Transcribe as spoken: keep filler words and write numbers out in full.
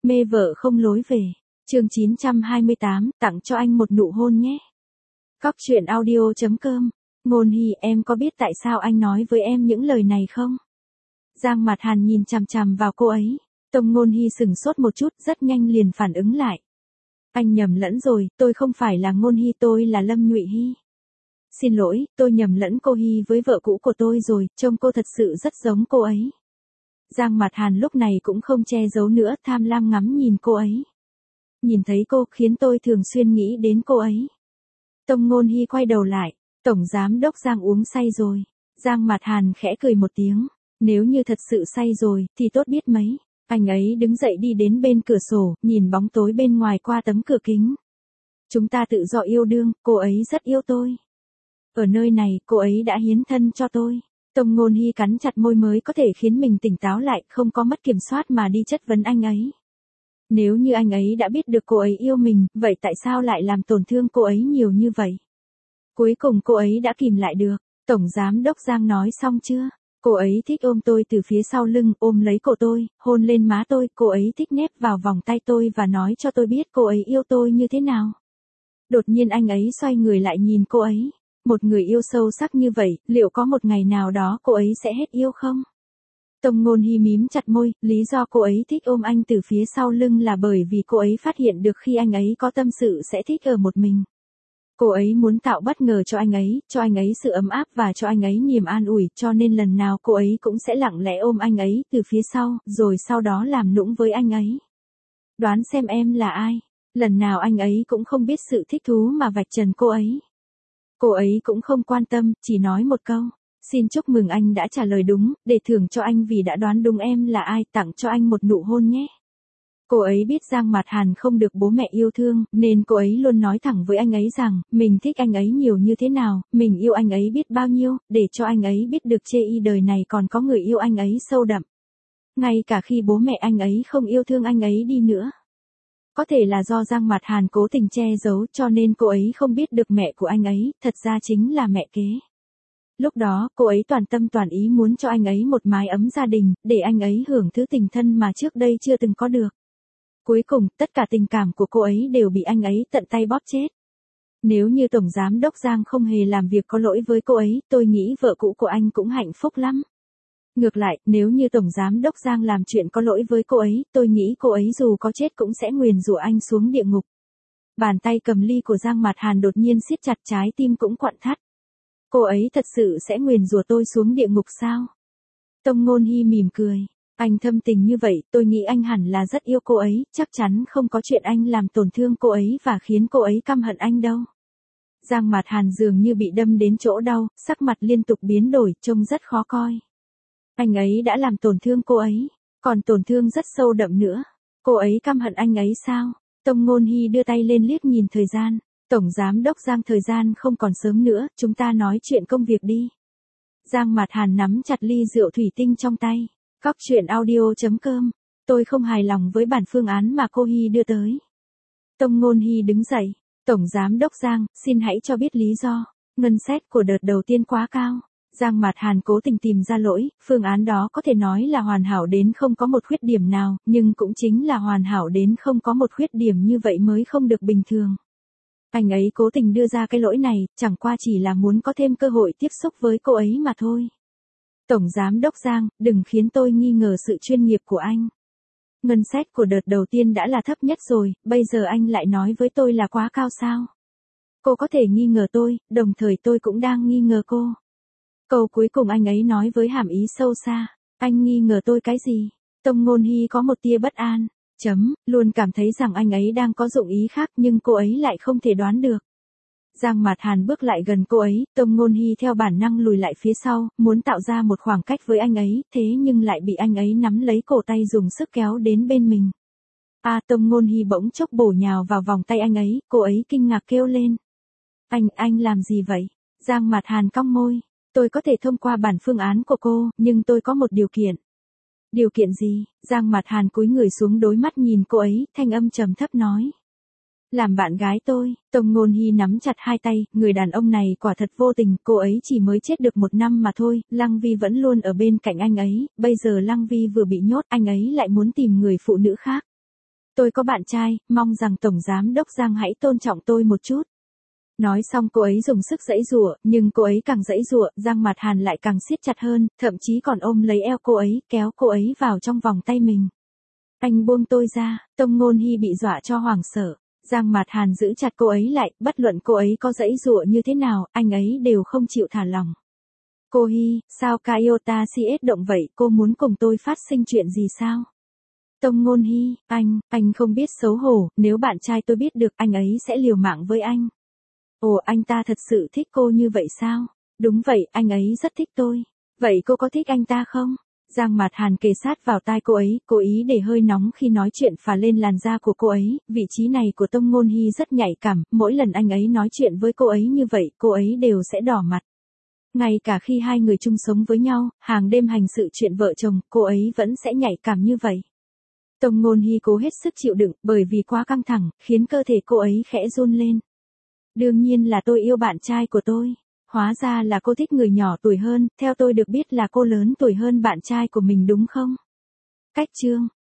Mê vợ không lối về. Chương chín trăm hai mươi tám, tặng cho anh một nụ hôn nhé. Cóc truyện audio chấm com. Ngôn Hy, em có biết tại sao anh nói với em những lời này không? Giang Mạt Hàn nhìn chằm chằm vào cô ấy. Tông Ngôn Hy sửng sốt một chút, rất nhanh liền phản ứng lại. Anh nhầm lẫn rồi, tôi không phải là Ngôn Hy, tôi là Lâm Nhụy Hy. Xin lỗi, tôi nhầm lẫn cô Hy với vợ cũ của tôi rồi, trông cô thật sự rất giống cô ấy. Giang Mạt Hàn lúc này cũng không che giấu nữa, tham lam ngắm nhìn cô ấy. Nhìn thấy cô khiến tôi thường xuyên nghĩ đến cô ấy. Tông Ngôn Hy quay đầu lại, Tổng Giám Đốc Giang uống say rồi. Giang Mạt Hàn khẽ cười một tiếng, nếu như thật sự say rồi, thì tốt biết mấy. Anh ấy đứng dậy đi đến bên cửa sổ, nhìn bóng tối bên ngoài qua tấm cửa kính. Chúng ta tự do yêu đương, cô ấy rất yêu tôi. Ở nơi này, cô ấy đã hiến thân cho tôi. Tông Ngôn Hy cắn chặt môi mới có thể khiến mình tỉnh táo lại, không có mất kiểm soát mà đi chất vấn anh ấy. Nếu như anh ấy đã biết được cô ấy yêu mình, vậy tại sao lại làm tổn thương cô ấy nhiều như vậy? Cuối cùng cô ấy đã kìm lại được. Tổng Giám Đốc Giang nói xong chưa? Cô ấy thích ôm tôi từ phía sau lưng, ôm lấy cổ tôi, hôn lên má tôi, cô ấy thích nép vào vòng tay tôi và nói cho tôi biết cô ấy yêu tôi như thế nào. Đột nhiên anh ấy xoay người lại nhìn cô ấy. Một người yêu sâu sắc như vậy, liệu có một ngày nào đó cô ấy sẽ hết yêu không? Tông Ngôn Hy mím chặt môi, lý do cô ấy thích ôm anh từ phía sau lưng là bởi vì cô ấy phát hiện được khi anh ấy có tâm sự sẽ thích ở một mình. Cô ấy muốn tạo bất ngờ cho anh ấy, cho anh ấy sự ấm áp và cho anh ấy niềm an ủi, cho nên lần nào cô ấy cũng sẽ lặng lẽ ôm anh ấy từ phía sau, rồi sau đó làm nũng với anh ấy. Đoán xem em là ai? Lần nào anh ấy cũng không biết sự thích thú mà vạch trần cô ấy. Cô ấy cũng không quan tâm, chỉ nói một câu. Xin chúc mừng anh đã trả lời đúng, để thưởng cho anh vì đã đoán đúng em là ai, tặng cho anh một nụ hôn nhé. Cô ấy biết Giang Mạt Hàn không được bố mẹ yêu thương, nên cô ấy luôn nói thẳng với anh ấy rằng, mình thích anh ấy nhiều như thế nào, mình yêu anh ấy biết bao nhiêu, để cho anh ấy biết được chê y đời này còn có người yêu anh ấy sâu đậm. Ngay cả khi bố mẹ anh ấy không yêu thương anh ấy đi nữa. Có thể là do Giang Mạt Hàn cố tình che giấu cho nên cô ấy không biết được mẹ của anh ấy, thật ra chính là mẹ kế. Lúc đó, cô ấy toàn tâm toàn ý muốn cho anh ấy một mái ấm gia đình, để anh ấy hưởng thứ tình thân mà trước đây chưa từng có được. Cuối cùng, tất cả tình cảm của cô ấy đều bị anh ấy tận tay bóp chết. Nếu như Tổng Giám Đốc Giang không hề làm việc có lỗi với cô ấy, tôi nghĩ vợ cũ của anh cũng hạnh phúc lắm. Ngược lại, nếu như Tổng Giám Đốc Giang làm chuyện có lỗi với cô ấy, tôi nghĩ cô ấy dù có chết cũng sẽ nguyền rủa anh xuống địa ngục. Bàn tay cầm ly của Giang Mạt Hàn đột nhiên siết chặt, trái tim cũng quặn thắt. Cô ấy thật sự sẽ nguyền rủa tôi xuống địa ngục sao? Tông Ngôn Hy mỉm cười. Anh thâm tình như vậy, tôi nghĩ anh hẳn là rất yêu cô ấy, chắc chắn không có chuyện anh làm tổn thương cô ấy và khiến cô ấy căm hận anh đâu. Giang Mạt Hàn dường như bị đâm đến chỗ đau, sắc mặt liên tục biến đổi, trông rất khó coi. Anh ấy đã làm tổn thương cô ấy, còn tổn thương rất sâu đậm nữa. Cô ấy căm hận anh ấy sao? Tông Ngôn Hy đưa tay lên liếc nhìn thời gian. Tổng Giám Đốc Giang, thời gian không còn sớm nữa, chúng ta nói chuyện công việc đi. Giang Mạt Hàn nắm chặt ly rượu thủy tinh trong tay. Cóc truyện audio chấm com. Tôi không hài lòng với bản phương án mà cô Hy đưa tới. Tông Ngôn Hy đứng dậy. Tổng Giám Đốc Giang, xin hãy cho biết lý do. Ngân sách của đợt đầu tiên quá cao. Giang Mạt Hàn cố tình tìm ra lỗi, phương án đó có thể nói là hoàn hảo đến không có một khuyết điểm nào, nhưng cũng chính là hoàn hảo đến không có một khuyết điểm như vậy mới không được bình thường. Anh ấy cố tình đưa ra cái lỗi này, chẳng qua chỉ là muốn có thêm cơ hội tiếp xúc với cô ấy mà thôi. Tổng Giám Đốc Giang, đừng khiến tôi nghi ngờ sự chuyên nghiệp của anh. Ngân sách của đợt đầu tiên đã là thấp nhất rồi, bây giờ anh lại nói với tôi là quá cao sao? Cô có thể nghi ngờ tôi, đồng thời tôi cũng đang nghi ngờ cô. Câu cuối cùng anh ấy nói với hàm ý sâu xa. Anh nghi ngờ tôi cái gì? Tông Ngôn Hy có một tia bất an. Chấm, luôn cảm thấy rằng anh ấy đang có dụng ý khác nhưng cô ấy lại không thể đoán được. Giang Mạt Hàn bước lại gần cô ấy, Tông Ngôn Hy theo bản năng lùi lại phía sau, muốn tạo ra một khoảng cách với anh ấy, thế nhưng lại bị anh ấy nắm lấy cổ tay dùng sức kéo đến bên mình. À, Tông Ngôn Hy bỗng chốc bổ nhào vào vòng tay anh ấy, cô ấy kinh ngạc kêu lên. Anh, anh làm gì vậy? Giang Mạt Hàn cong môi. Tôi có thể thông qua bản phương án của cô, nhưng tôi có một điều kiện. Điều kiện gì? Giang Mạt Hàn cúi người xuống đối mắt nhìn cô ấy, thanh âm trầm thấp nói. Làm bạn gái tôi. Tông Ngôn Hy nắm chặt hai tay, người đàn ông này quả thật vô tình, cô ấy chỉ mới chết được một năm mà thôi, Lăng Vi vẫn luôn ở bên cạnh anh ấy, bây giờ Lăng Vi vừa bị nhốt, anh ấy lại muốn tìm người phụ nữ khác. Tôi có bạn trai, mong rằng Tổng Giám đốc Giang hãy tôn trọng tôi một chút. Nói xong cô ấy dùng sức giãy giụa, nhưng cô ấy càng giãy giụa, Giang Mạt Hàn lại càng siết chặt hơn, thậm chí còn ôm lấy eo cô ấy, kéo cô ấy vào trong vòng tay mình. Anh buông tôi ra, Tông Ngôn Hy bị dọa cho hoảng sợ. Giang Mạt Hàn giữ chặt cô ấy lại, bất luận cô ấy có giãy giụa như thế nào, anh ấy đều không chịu thả lỏng. Cô Hy, sao Kyota xê ét động vậy, cô muốn cùng tôi phát sinh chuyện gì sao? Tông Ngôn Hy, anh, anh không biết xấu hổ, nếu bạn trai tôi biết được anh ấy sẽ liều mạng với anh. Ồ, anh ta thật sự thích cô như vậy sao? Đúng vậy, anh ấy rất thích tôi. Vậy cô có thích anh ta không? Giang Mạt Hàn kề sát vào tai cô ấy, cố ý để hơi nóng khi nói chuyện phả lên làn da của cô ấy, vị trí này của Tông Ngôn Hy rất nhạy cảm, mỗi lần anh ấy nói chuyện với cô ấy như vậy, cô ấy đều sẽ đỏ mặt. Ngay cả khi hai người chung sống với nhau, hàng đêm hành sự chuyện vợ chồng, cô ấy vẫn sẽ nhạy cảm như vậy. Tông Ngôn Hy cố hết sức chịu đựng, bởi vì quá căng thẳng, khiến cơ thể cô ấy khẽ run lên. Đương nhiên là tôi yêu bạn trai của tôi. Hóa ra là cô thích người nhỏ tuổi hơn, theo tôi được biết là cô lớn tuổi hơn bạn trai của mình đúng không? Cách chương